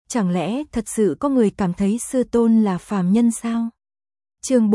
Chẳng lẽ thật sự có người cảm thấy sư tôn là phàm nhân sao? Chương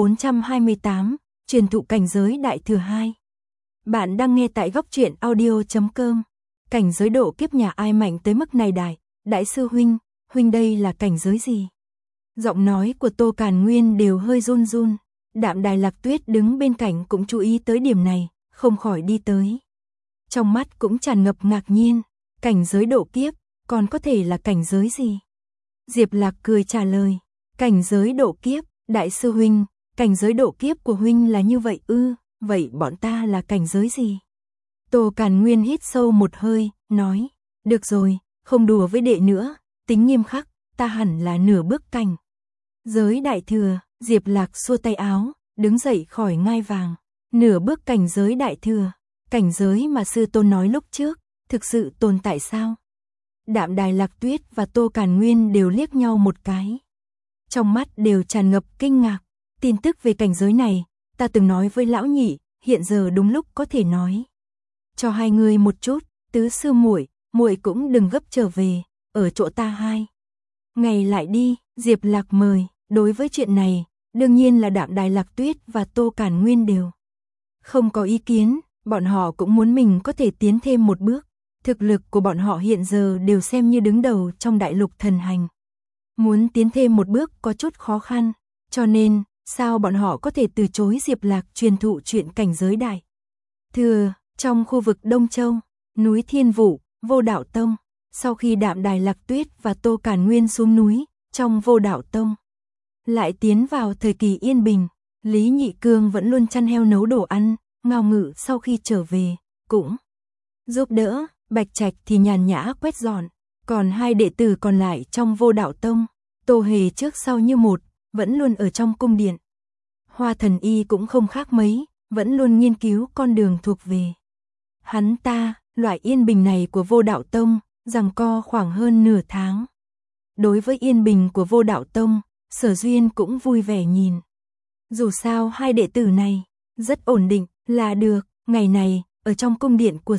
428, truyền thụ cảnh giới đại thừa 2. Bạn đang nghe tại góc truyện audio.com. Cảnh giới độ kiếp nhà ai mạnh tới mức này đại sư huynh đây là cảnh giới gì? Giọng nói của Tô Càn Nguyên đều hơi run run. Đạm Đài Lạc Tuyết đứng bên cạnh cũng chú ý tới điểm này, không khỏi đi tới. Trong mắt cũng tràn ngập ngạc nhiên, cảnh giới độ kiếp, còn có thể là cảnh giới gì? Diệp Lạc cười trả lời, cảnh giới độ kiếp, đại sư huynh, cảnh giới độ kiếp của huynh là như vậy ư, vậy bọn ta là cảnh giới gì? Tô Càn Nguyên hít sâu một hơi, nói, được rồi, không đùa với đệ nữa, tính nghiêm khắc, ta hẳn là nửa bước cảnh giới đại thừa. Diệp Lạc xua tay áo, đứng dậy khỏi ngai vàng, nửa bước cảnh giới đại thừa, cảnh giới mà sư tôn nói lúc trước, thực sự tồn tại sao? Đạm Đài Lạc Tuyết và Tô Càn Nguyên đều liếc nhau một cái. Trong mắt đều tràn ngập kinh ngạc, tin tức về cảnh giới này, ta từng nói với lão nhị, hiện giờ đúng lúc có thể nói. Cho hai người một chút, tứ sư muội cũng đừng gấp trở về, ở chỗ ta 2 ngày lại đi, Diệp Lạc mời. Đối với chuyện này, đương nhiên là Đạm Đài Lạc Tuyết và Tô Càn Nguyên đều không có ý kiến, bọn họ cũng muốn mình có thể tiến thêm một bước. Thực lực của bọn họ hiện giờ đều xem như đứng đầu trong đại lục thần hành. Muốn tiến thêm một bước có chút khó khăn, cho nên, sao bọn họ có thể từ chối Diệp Lạc truyền thụ chuyện cảnh giới đại thừa, trong khu vực Đông Châu, núi Thiên Vũ, Vô Đạo Tông. Sau khi Đạm Đài Lạc Tuyết và Tô Càn Nguyên xuống núi, trong Vô Đạo Tông lại tiến vào thời kỳ yên bình, Lý Nhị Cương vẫn luôn chăn heo nấu đồ ăn, Ngao Ngự sau khi trở về, cũng giúp đỡ, Bạch Trạch thì nhàn nhã quét dọn, còn hai đệ tử còn lại trong Vô Đạo Tông, Tô Hề trước sau như một, vẫn luôn ở trong cung điện. Hoa Thần Y cũng không khác mấy, vẫn luôn nghiên cứu con đường thuộc về hắn ta, loại yên bình này của Vô Đạo Tông, giằng co khoảng hơn nửa tháng. Đối với yên bình của Vô Đạo Tông, Sở Duyên cũng vui vẻ nhìn. Dù sao hai đệ tử này rất ổn định là được. Ngày này, ở trong cung điện của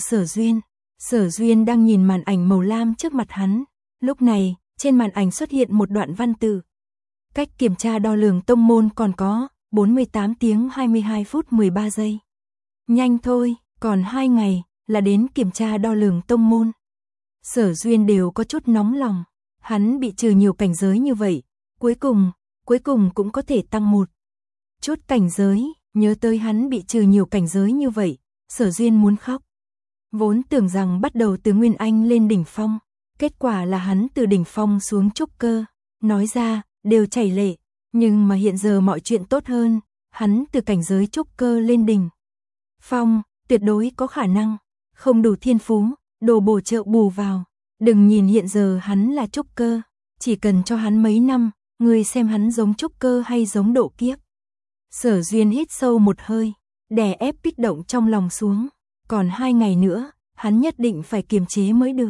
Sở Duyên đang nhìn màn ảnh màu lam trước mặt hắn. Lúc này, trên màn ảnh xuất hiện một đoạn văn tự. Cách kiểm tra đo lường tông môn còn có 48 tiếng 22 phút 13 giây. Nhanh thôi, còn 2 ngày là đến kiểm tra đo lường tông môn. Sở Duyên đều có chút nóng lòng. Hắn bị trừ nhiều cảnh giới như vậy, cuối cùng cũng có thể tăng một chút cảnh giới. Nhớ tới hắn bị trừ nhiều cảnh giới như vậy, Sở Duyên muốn khóc. Vốn tưởng rằng bắt đầu từ Nguyên Anh lên đỉnh phong, kết quả là hắn từ đỉnh phong xuống trúc cơ, nói ra đều chảy lệ, nhưng mà hiện giờ mọi chuyện tốt hơn, hắn từ cảnh giới trúc cơ lên đỉnh phong, tuyệt đối có khả năng, không đủ thiên phú, đồ bổ trợ bù vào. Đừng nhìn hiện giờ hắn là trúc cơ, chỉ cần cho hắn mấy năm, người xem hắn giống trúc cơ hay giống độ kiếp. Sở Duyên hít sâu một hơi, đè ép kích động trong lòng xuống, còn 2 ngày nữa, hắn nhất định phải kiềm chế mới được.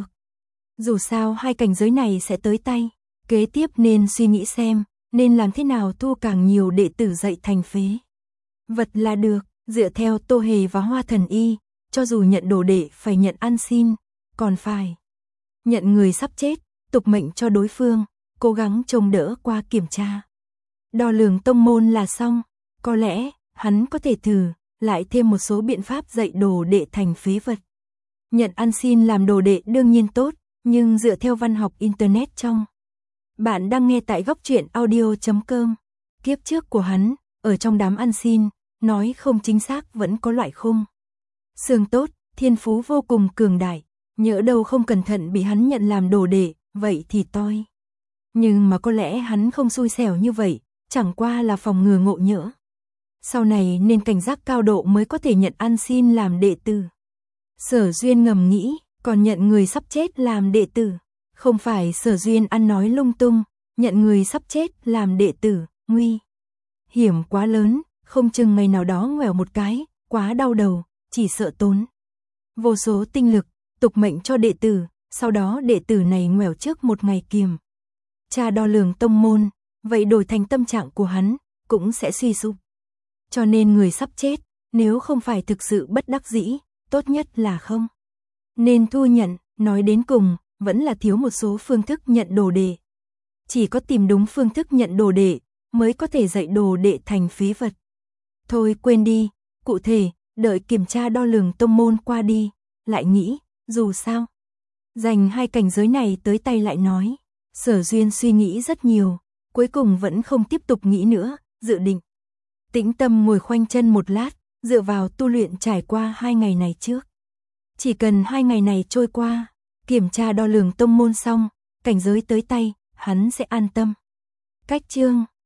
Dù sao hai cảnh giới này sẽ tới tay, kế tiếp nên suy nghĩ xem, nên làm thế nào thu càng nhiều đệ tử dạy thành phế vật là được. Dựa theo Tô Hề và Hoa Thần Y, cho dù nhận đồ đệ phải nhận ăn xin, còn phải nhận người sắp chết, tục mệnh cho đối phương, cố gắng trông đỡ qua kiểm tra. Đo lường tông môn là xong, có lẽ hắn có thể thử lại thêm một số biện pháp dạy đồ đệ thành phế vật. Nhận ăn xin làm đồ đệ đương nhiên tốt, nhưng dựa theo văn học internet trong. Bạn đang nghe tại góc truyện audio.com. Kiếp trước của hắn, ở trong đám ăn xin, nói không chính xác vẫn có loại khung xương tốt, thiên phú vô cùng cường đại. Nhỡ đâu không cẩn thận bị hắn nhận làm đồ đệ, vậy thì toi. Nhưng mà có lẽ hắn không xui xẻo như vậy, chẳng qua là phòng ngừa ngộ nhỡ. Sau này nên cảnh giác cao độ mới có thể nhận ăn xin làm đệ tử. Sở Duyên ngầm nghĩ, còn nhận người sắp chết làm đệ tử. Không phải Sở Duyên ăn nói lung tung, nhận người sắp chết làm đệ tử, nguy hiểm quá lớn, không chừng ngày nào đó ngoẻo một cái, quá đau đầu, chỉ sợ tốn vô số tinh lực, tục mệnh cho đệ tử, sau đó đệ tử này ngoẻo trước một ngày kiềm tra đo lường tông môn, vậy đổi thành tâm trạng của hắn, cũng sẽ suy sụp. Cho nên người sắp chết, nếu không phải thực sự bất đắc dĩ, tốt nhất là không nên thu nhận, nói đến cùng, vẫn là thiếu một số phương thức nhận đồ đệ, chỉ có tìm đúng phương thức nhận đồ đệ, mới có thể dạy đồ đệ thành phế vật. Thôi quên đi, cụ thể, đợi kiểm tra đo lường tông môn qua đi, lại nghĩ, dù sao. Dành 2 cảnh giới này tới tay lại nói. Sở Duyên suy nghĩ rất nhiều, cuối cùng vẫn không tiếp tục nghĩ nữa, dự định. Tĩnh tâm ngồi khoanh chân một lát, dựa vào tu luyện trải qua 2 ngày này trước. Chỉ cần 2 ngày này trôi qua, kiểm tra đo lường tông môn xong, cảnh giới tới tay, hắn sẽ an tâm. Cách chương